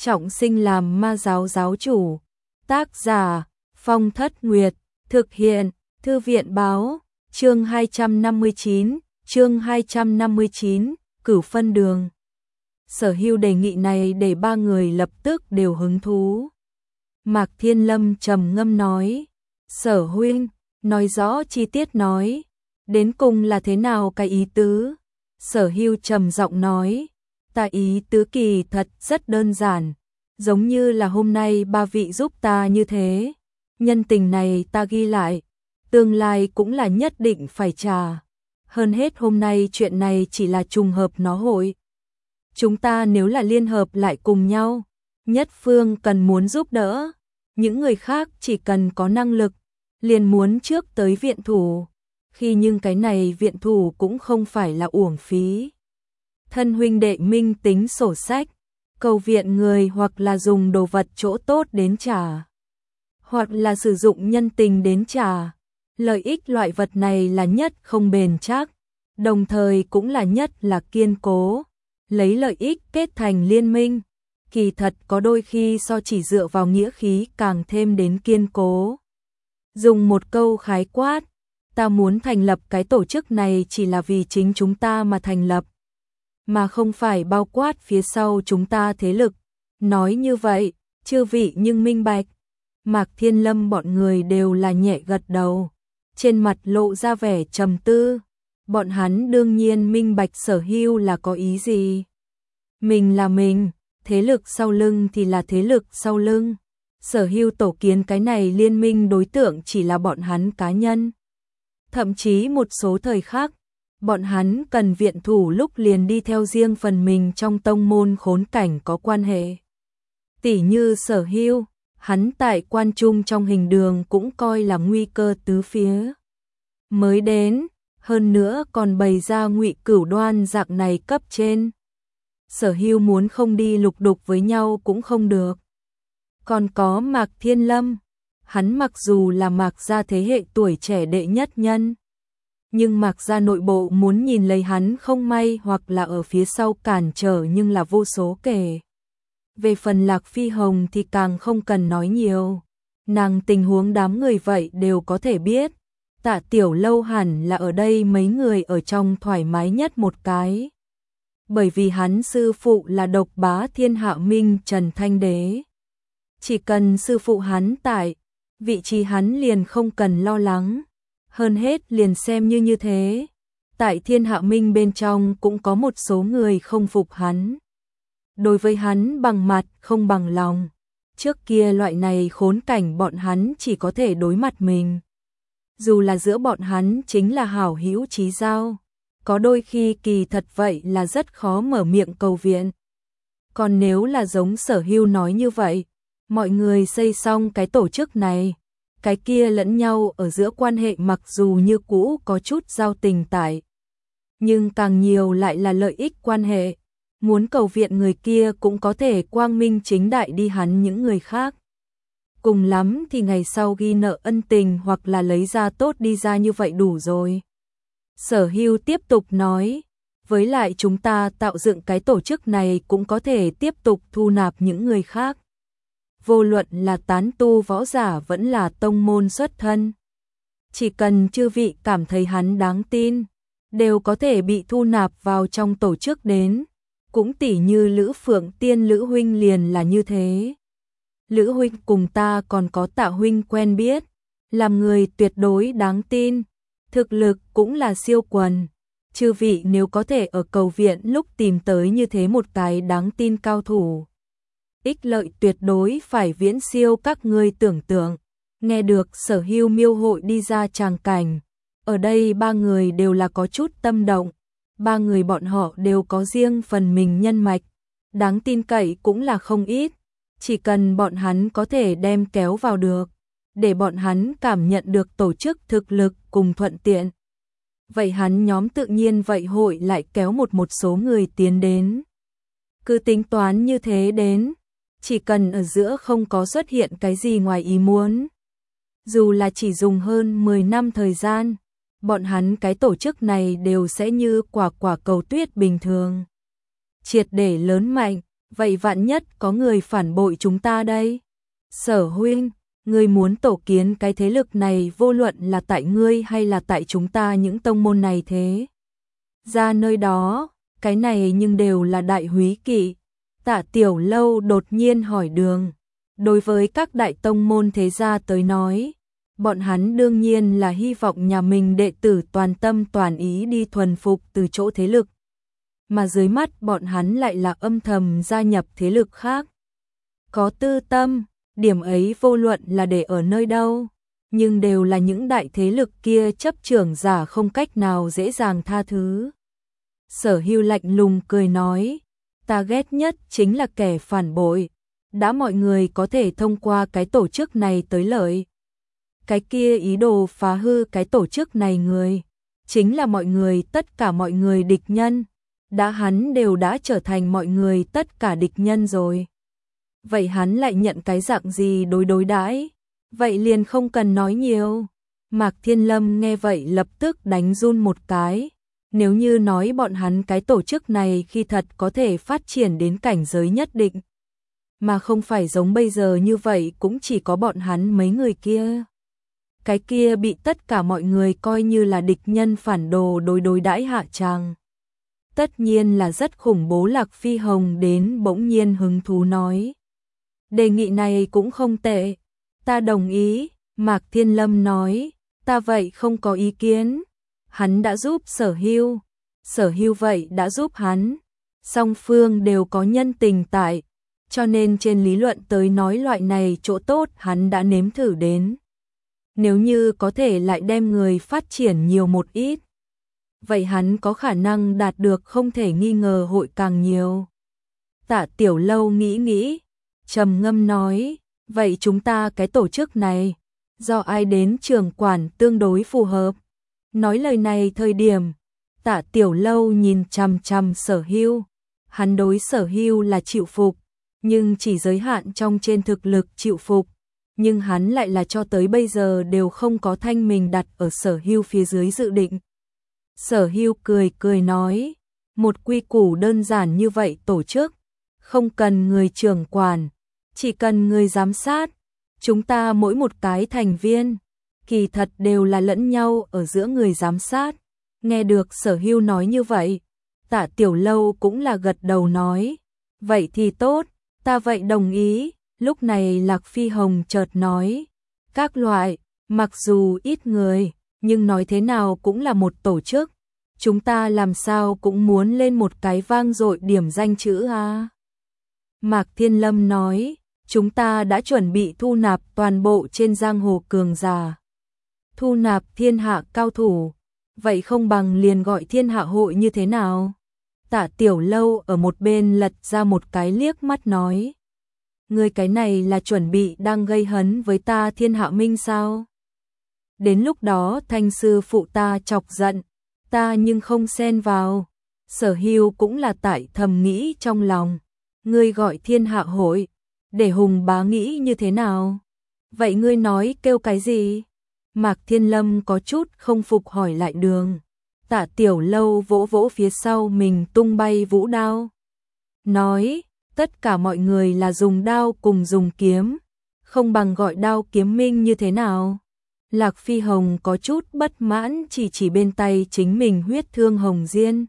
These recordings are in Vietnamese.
trọng sinh làm ma giáo giáo chủ. Tác giả Phong Thất Nguyệt, thực hiện Thư viện Báo. Chương 259, Cửu Phân Đường. Sở Hưu đề nghị này để ba người lập tức đều hứng thú. Mạc Thiên Lâm trầm ngâm nói, Sở huynh, nói rõ chi tiết nói, đến cùng là thế nào cái ý tứ? Sở Hưu trầm giọng nói, ta ý tứ kỳ thật rất đơn giản, giống như là hôm nay ba vị giúp ta như thế, nhân tình này ta ghi lại, tương lai cũng là nhất định phải trả. Hơn hết hôm nay chuyện này chỉ là trùng hợp nó hội. Chúng ta nếu là liên hợp lại cùng nhau, nhất phương cần muốn giúp đỡ, những người khác chỉ cần có năng lực, liền muốn trước tới viện thủ. Khi nhưng cái này viện thủ cũng không phải là uổng phí. Thân huynh đệ minh tính sổ sách, cầu viện người hoặc là dùng đồ vật chỗ tốt đến trả, hoặc là sử dụng nhân tình đến trả. Lợi ích loại vật này là nhất không bền chắc, đồng thời cũng là nhất là kiên cố. Lấy lợi ích kết thành liên minh, kỳ thật có đôi khi so chỉ dựa vào nghĩa khí càng thêm đến kiên cố. Dùng một câu khái quát, ta muốn thành lập cái tổ chức này chỉ là vì chính chúng ta mà thành lập, mà không phải bao quát phía sau chúng ta thế lực. Nói như vậy, chư vị nhưng minh bạch. Mạc Thiên Lâm bọn người đều là nhẹ gật đầu, trên mặt lộ ra vẻ trầm tư. Bọn hắn đương nhiên minh bạch Sở Hưu là có ý gì. Mình là mình, thế lực sau lưng thì là thế lực sau lưng. Sở Hưu tổ kiến cái này liên minh đối tượng chỉ là bọn hắn cá nhân. Thậm chí một số thời khác, bọn hắn cần viện thủ lúc liền đi theo riêng phần mình trong tông môn khốn cảnh có quan hệ. Tỉ như Sở Hưu, hắn tại Quan Trung trong hình đường cũng coi là nguy cơ tứ phía. Mới đến, hơn nữa còn bày ra Ngụy Cửu Đoan dạng này cấp trên. Sở Hưu muốn không đi lục đục với nhau cũng không được. Còn có Mạc Thiên Lâm, hắn mặc dù là Mạc gia thế hệ tuổi trẻ đệ nhất nhân, nhưng Mạc gia nội bộ muốn nhìn lấy hắn không may hoặc là ở phía sau cản trở nhưng là vô số kể. Về phần Lạc Phi Hồng thì càng không cần nói nhiều, nàng tình huống đám người vậy đều có thể biết. Tạ Tiểu Lâu hẳn là ở đây mấy người ở trong thoải mái nhất một cái. Bởi vì hắn sư phụ là độc bá thiên hạ Minh Trần Thanh Đế. Chỉ cần sư phụ hắn tại, vị trí hắn liền không cần lo lắng. Hơn hết liền xem như thế. Tại thiên hạ Minh bên trong cũng có một số người không phục hắn. Đối với hắn bằng mặt không bằng lòng. Trước kia loại này khốn cảnh bọn hắn chỉ có thể đối mặt mình. Dù là giữa bọn hắn chính là hảo hữu chí giao, có đôi khi kỳ thật vậy là rất khó mở miệng cầu viện. Còn nếu là giống Sở Hưu nói như vậy, mọi người xây xong cái tổ chức này, cái kia lẫn nhau ở giữa quan hệ mặc dù như cũ có chút giao tình tại, nhưng càng nhiều lại là lợi ích quan hệ. Muốn cầu viện người kia cũng có thể quang minh chính đại đi hắn những người khác. Cùng lắm thì ngày sau ghi nợ ân tình hoặc là lấy ra tốt đi ra như vậy đủ rồi. Sở Hưu tiếp tục nói, với lại chúng ta tạo dựng cái tổ chức này cũng có thể tiếp tục thu nạp những người khác. Vô luận là tán tu võ giả vẫn là tông môn xuất thân. Chỉ cần chư vị cảm thấy hắn đáng tin, đều có thể bị thu nạp vào trong tổ chức đến. Cũng tỉ như Lữ Phượng Tiên Lữ huynh liền là như thế. Lữ huynh cùng ta còn có Tạ huynh quen biết, làm người tuyệt đối đáng tin, thực lực cũng là siêu quần. Chư vị nếu có thể ở cầu viện lúc tìm tới như thế một cái đáng tin cao thủ, ích lợi tuyệt đối phải viễn siêu các ngươi tưởng tượng. Nghe được Sở Hưu miêu hội đi ra tràng cảnh, ở đây ba người đều là có chút tâm động. Ba người bọn họ đều có riêng phần mình nhân mạch, đáng tin cậy cũng là không ít. Chỉ cần bọn hắn có thể đem kéo vào được, để bọn hắn cảm nhận được tổ chức thực lực cùng thuận tiện. Vậy hắn nhóm tự nhiên vậy hội lại kéo một số người tiến đến. Cứ tính toán như thế đến, chỉ cần ở giữa không có xuất hiện cái gì ngoài ý muốn. Dù là chỉ dùng hơn 10 năm thời gian, bọn hắn cái tổ chức này đều sẽ như quả cầu tuyết bình thường. Triệt để lớn mạnh, vậy vạn nhất có người phản bội chúng ta đây. Sở huynh, ngươi muốn tổ kiến cái thế lực này vô luận là tại ngươi hay là tại chúng ta những tông môn này thế. Ra nơi đó, cái này nhưng đều là đại húy kỵ. Tạ Tiểu Lâu đột nhiên hỏi Đường. Đối với các đại tông môn thế gia tới nói, bọn hắn đương nhiên là hy vọng nhà mình đệ tử toàn tâm toàn ý đi thuần phục từ chỗ thế lực. Mà dưới mắt bọn hắn lại là âm thầm gia nhập thế lực khác. Có tư tâm, điểm ấy vô luận là để ở nơi đâu, nhưng đều là những đại thế lực kia chấp trưởng giả không cách nào dễ dàng tha thứ. Sở Hưu lạnh lùng cười nói, ta ghét nhất chính là kẻ phản bội. Đã mọi người có thể thông qua cái tổ chức này tới lợi. Cái kia ý đồ phá hư cái tổ chức này người, chính là mọi người, tất cả mọi người địch nhân. Đã hắn đều đã trở thành mọi người tất cả địch nhân rồi. Vậy hắn lại nhận cái dạng gì đối đãi? Vậy liền không cần nói nhiều. Mạc Thiên Lâm nghe vậy lập tức đánh run một cái. Nếu như nói bọn hắn cái tổ chức này khi thật có thể phát triển đến cảnh giới nhất định, mà không phải giống bây giờ như vậy cũng chỉ có bọn hắn mấy người kia. Cái kia bị tất cả mọi người coi như là địch nhân phản đồ đối đãi hạ tràng. Tất nhiên là rất khủng bố. Lạc Phi Hồng đến bỗng nhiên hứng thú nói. Đề nghị này cũng không tệ. Ta đồng ý, Mạc Thiên Lâm nói. Ta vậy không có ý kiến. Hắn đã giúp Sở Hưu. Sở Hưu vậy đã giúp hắn. Song phương đều có nhân tình tại. Cho nên trên lý luận tới nói loại này chỗ tốt hắn đã nếm thử đến. Nếu như có thể lại đem người phát triển nhiều một ít, vậy hắn có khả năng đạt được không thể nghi ngờ hội càng nhiều. Tạ Tiểu Lâu nghĩ, trầm ngâm nói, vậy chúng ta cái tổ chức này, do ai đến trưởng quản tương đối phù hợp? Nói lời này thời điểm, Tạ Tiểu Lâu nhìn chằm chằm Sở Hưu, hắn đối Sở Hưu là chịu phục, nhưng chỉ giới hạn trong trên thực lực chịu phục, nhưng hắn lại là cho tới bây giờ đều không có thanh mình đặt ở Sở Hưu phía dưới dự định. Sở Hưu cười nói, một quy củ đơn giản như vậy tổ chức, không cần người trưởng quản, chỉ cần người giám sát, chúng ta mỗi một cái thành viên, kỳ thật đều là lẫn nhau ở giữa người giám sát. Nghe được Sở Hưu nói như vậy, Tạ Tiểu Lâu cũng là gật đầu nói, vậy thì tốt, ta vậy đồng ý. Lúc này Lạc Phi Hồng chợt nói, các loại, mặc dù ít người, nhưng nói thế nào cũng là một tổ chức, chúng ta làm sao cũng muốn lên một cái vang dội điểm danh chữ a. Mạc Thiên Lâm nói, chúng ta đã chuẩn bị thu nạp toàn bộ trên giang hồ cường giả, thu nạp thiên hạ cao thủ, vậy không bằng liền gọi thiên hạ hội như thế nào? Tạ Tiểu Lâu ở một bên lật ra một cái liếc mắt nói, người cái này là chuẩn bị đang gây hấn với ta Thiên Hạ Minh sao? Đến lúc đó Thanh sư phụ ta chọc giận, ta nhưng không xen vào. Sở Hưu cũng là tại thầm nghĩ trong lòng, ngươi gọi Thiên Hạ hội, để Hùng bá nghĩ như thế nào? Vậy ngươi nói kêu cái gì? Mạc Thiên Lâm có chút không phục hỏi lại Đường. Tạ Tiểu Lâu vỗ vỗ phía sau mình tung bay vũ đao, nói, tất cả mọi người là dùng đao cùng dùng kiếm, không bằng gọi đao kiếm minh như thế nào? Lạc Phi Hồng có chút bất mãn chỉ bên tay chính mình huyết thương hồng diên.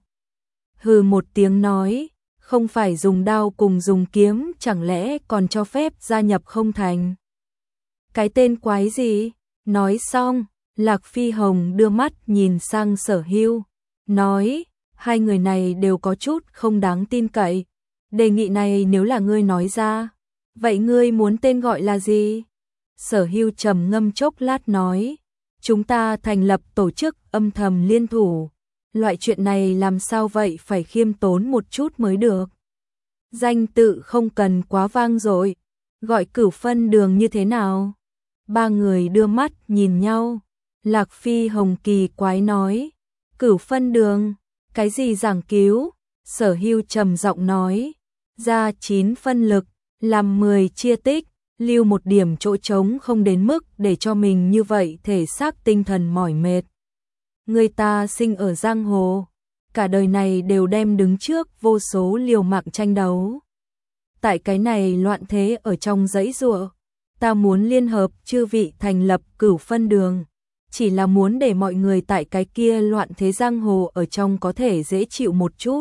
Hừ một tiếng nói, không phải dùng đao cùng dùng kiếm chẳng lẽ còn cho phép gia nhập không thành? Cái tên quái gì? Nói xong, Lạc Phi Hồng đưa mắt nhìn sang Sở Hưu, nói, hai người này đều có chút không đáng tin cậy. Đề nghị này nếu là ngươi nói ra, vậy ngươi muốn tên gọi là gì? Sở Hưu trầm ngâm chốc lát nói, chúng ta thành lập tổ chức âm thầm liên thủ, loại chuyện này làm sao vậy phải khiêm tốn một chút mới được. Danh tự không cần quá vang dội, gọi Cửu Phân Đường như thế nào? Ba người đưa mắt nhìn nhau, Lạc Phi Hồng kỳ quái nói, Cửu Phân Đường, cái gì giảng cứu? Sở Hưu trầm giọng nói, ra 9 phân lực, làm 10 chia tích, lưu một điểm chỗ trống không đến mức để cho mình như vậy thể xác tinh thần mỏi mệt. Người ta sinh ở giang hồ, cả đời này đều đem đứng trước vô số liều mạng tranh đấu. tại cái này loạn thế ở trong dãy giụa, ta muốn liên hợp chư vị thành lập Cửu Phân Đường, chỉ là muốn để mọi người tại cái kia loạn thế giang hồ ở trong có thể dễ chịu một chút.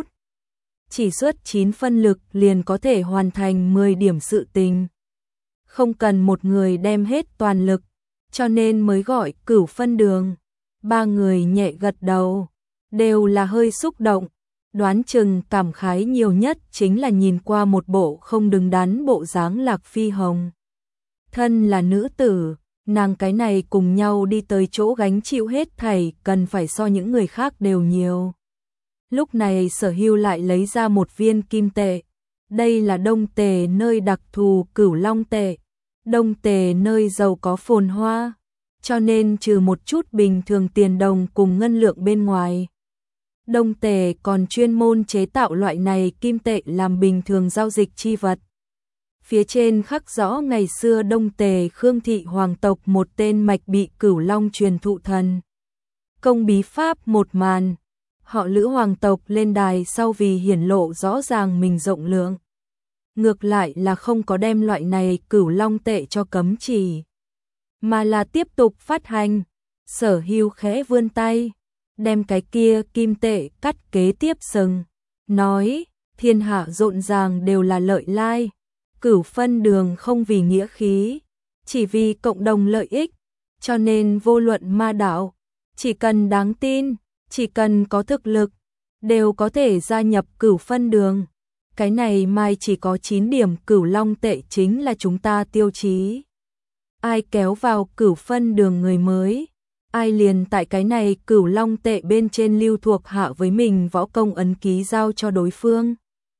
Chỉ xuất 9 phân lực liền có thể hoàn thành 10 điểm sự tình. Không cần một người đem hết toàn lực, cho nên mới gọi Cửu Phân Đường. Ba người nhẹ gật đầu, đều là hơi xúc động, đoán chừng cảm khái nhiều nhất chính là nhìn qua một bộ không đứng đắn bộ dáng Lạc Phi Hồng. Thân là nữ tử, nàng cái này cùng nhau đi tới chỗ gánh chịu hết thảy cần phải so những người khác đều nhiều. Lúc này Sở Hưu lại lấy ra một viên kim tệ. Đây là Đông Tề nơi đặc thù Cửu Long tệ. Đông Tề nơi giàu có phồn hoa, cho nên trừ một chút bình thường tiền đồng cùng ngân lượng bên ngoài, Đông Tề còn chuyên môn chế tạo loại này kim tệ làm bình thường giao dịch chi vật. Phía trên khắc rõ ngày xưa Đông Tề Khương thị hoàng tộc một tên mạch bị Cửu Long truyền thụ thần công bí pháp một màn. Họ Lữ hoàng tộc lên đài sau vì hiển lộ rõ ràng mình rộng lượng, ngược lại là không có đem loại này Cửu Long tệ cho cấm chỉ, mà là tiếp tục phát hành. Sở Hưu khẽ vươn tay, đem cái kia kim tệ cắt kế tiếp sừng, nói: thiên hạ rộn ràng đều là lợi lai, Cửu Phân Đường không vì nghĩa khí, chỉ vì cộng đồng lợi ích, cho nên vô luận ma đạo, chỉ cần đáng tin, chỉ cần có thực lực, đều có thể gia nhập Cửu Phân Đường. Cái này mai chỉ có 9 điểm Cửu Long tệ chính là chúng ta tiêu chí. Ai kéo vào Cửu Phân Đường người mới, ai liền tại cái này Cửu Long tệ bên trên lưu thuộc hạ với mình võ công ấn ký giao cho đối phương,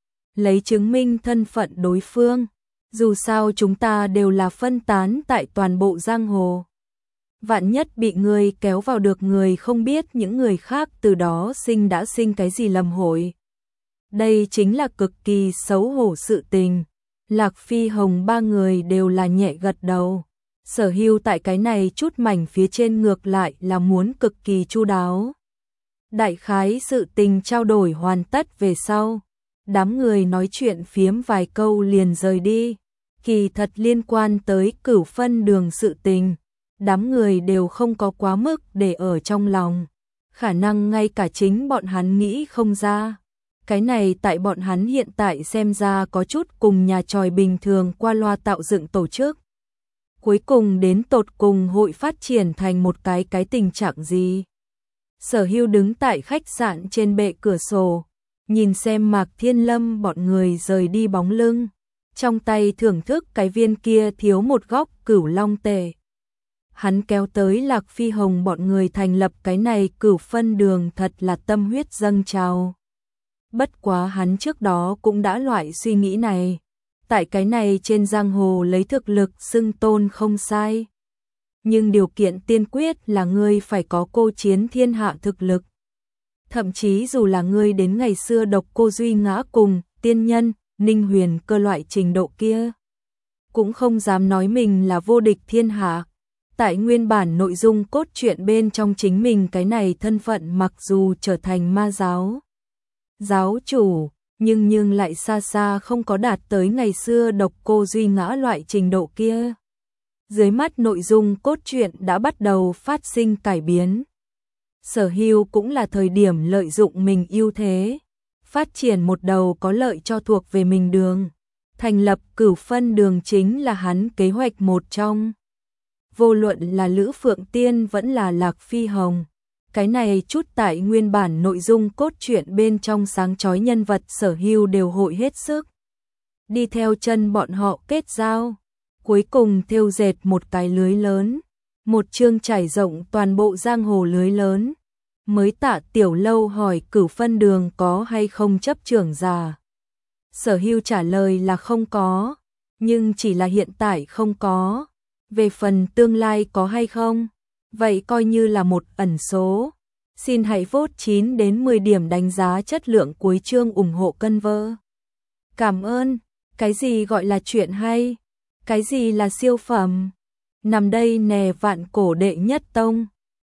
lấy chứng minh thân phận đối phương. Dù sao chúng ta đều là phân tán tại toàn bộ giang hồ, vạn nhất bị người kéo vào được người không biết những người khác từ đó đã sinh cái gì lầm hội. Đây chính là cực kỳ xấu hổ sự tình. Lạc Phi Hồng ba người đều là nhẹ gật đầu. Sở Hưu tại cái này chút mảnh phía trên ngược lại là muốn cực kỳ chu đáo. Đại khái sự tình trao đổi hoàn tất về sau, đám người nói chuyện phiếm vài câu liền rời đi. Kỳ thật liên quan tới Cửu Phân Đường sự tình, đám người đều không có quá mức để ở trong lòng. Khả năng ngay cả chính bọn hắn nghĩ không ra. Cái này tại bọn hắn hiện tại xem ra có chút cùng nhà tròi bình thường qua loa tạo dựng tổ chức. Cuối cùng đến tột cùng hội phát triển thành một cái tình trạng gì? Sở Hưu đứng tại khách sạn trên bệ cửa sổ, nhìn xem Mạc Thiên Lâm bọn người rời đi bóng lưng, trong tay thưởng thức cái viên kia thiếu một góc Cửu Long tệ. Hắn kéo tới Lạc Phi Hồng bọn người thành lập cái này Cửu Phân Đường thật là tâm huyết dâng trào. Bất quá hắn trước đó cũng đã loại suy nghĩ này, tại cái này trên giang hồ lấy thực lực xưng tôn không sai, nhưng điều kiện tiên quyết là ngươi phải có cô chiến thiên hạ thực lực. Thậm chí dù là ngươi đến ngày xưa Độc Cô Duy Ngã cùng tiên nhân Ninh Huyền Cơ loại trình độ kia, cũng không dám nói mình là vô địch thiên hạ. Tại nguyên bản nội dung cốt truyện bên trong chính mình cái này thân phận mặc dù trở thành ma giáo chủ, nhưng lại xa xa không có đạt tới ngày xưa Độc Cô Duy Ngã loại trình độ kia. Dưới mắt nội dung cốt truyện đã bắt đầu phát sinh cải biến. Sở Hưu cũng là thời điểm lợi dụng mình ưu thế, phát triển một đầu có lợi cho thuộc về mình đường. Thành lập Cửu Phân Đường chính là hắn kế hoạch một trong. Vô luận là Lữ Phượng Tiên vẫn là Lạc Phi Hồng, cái này chút tại nguyên bản nội dung cốt truyện bên trong sáng chói nhân vật Sở Hưu đều hội hết sức đi theo chân bọn họ kết giao, cuối cùng thêu dệt một cái lưới lớn, một chương trải rộng toàn bộ giang hồ lưới lớn. Mới Tạ Tiểu Lâu hỏi Cửu Phân Đường có hay không chấp trưởng giả. Sở Hưu trả lời là không có, nhưng chỉ là hiện tại không có. Về phần tương lai có hay không, vậy coi như là một ẩn số. Xin hãy vote 9 đến 10 điểm đánh giá chất lượng cuối chương ủng hộ cân vơ. Cảm ơn. Cái gì gọi là chuyện hay? Cái gì là siêu phẩm? Nằm đây nè vạn cổ đệ nhất tông.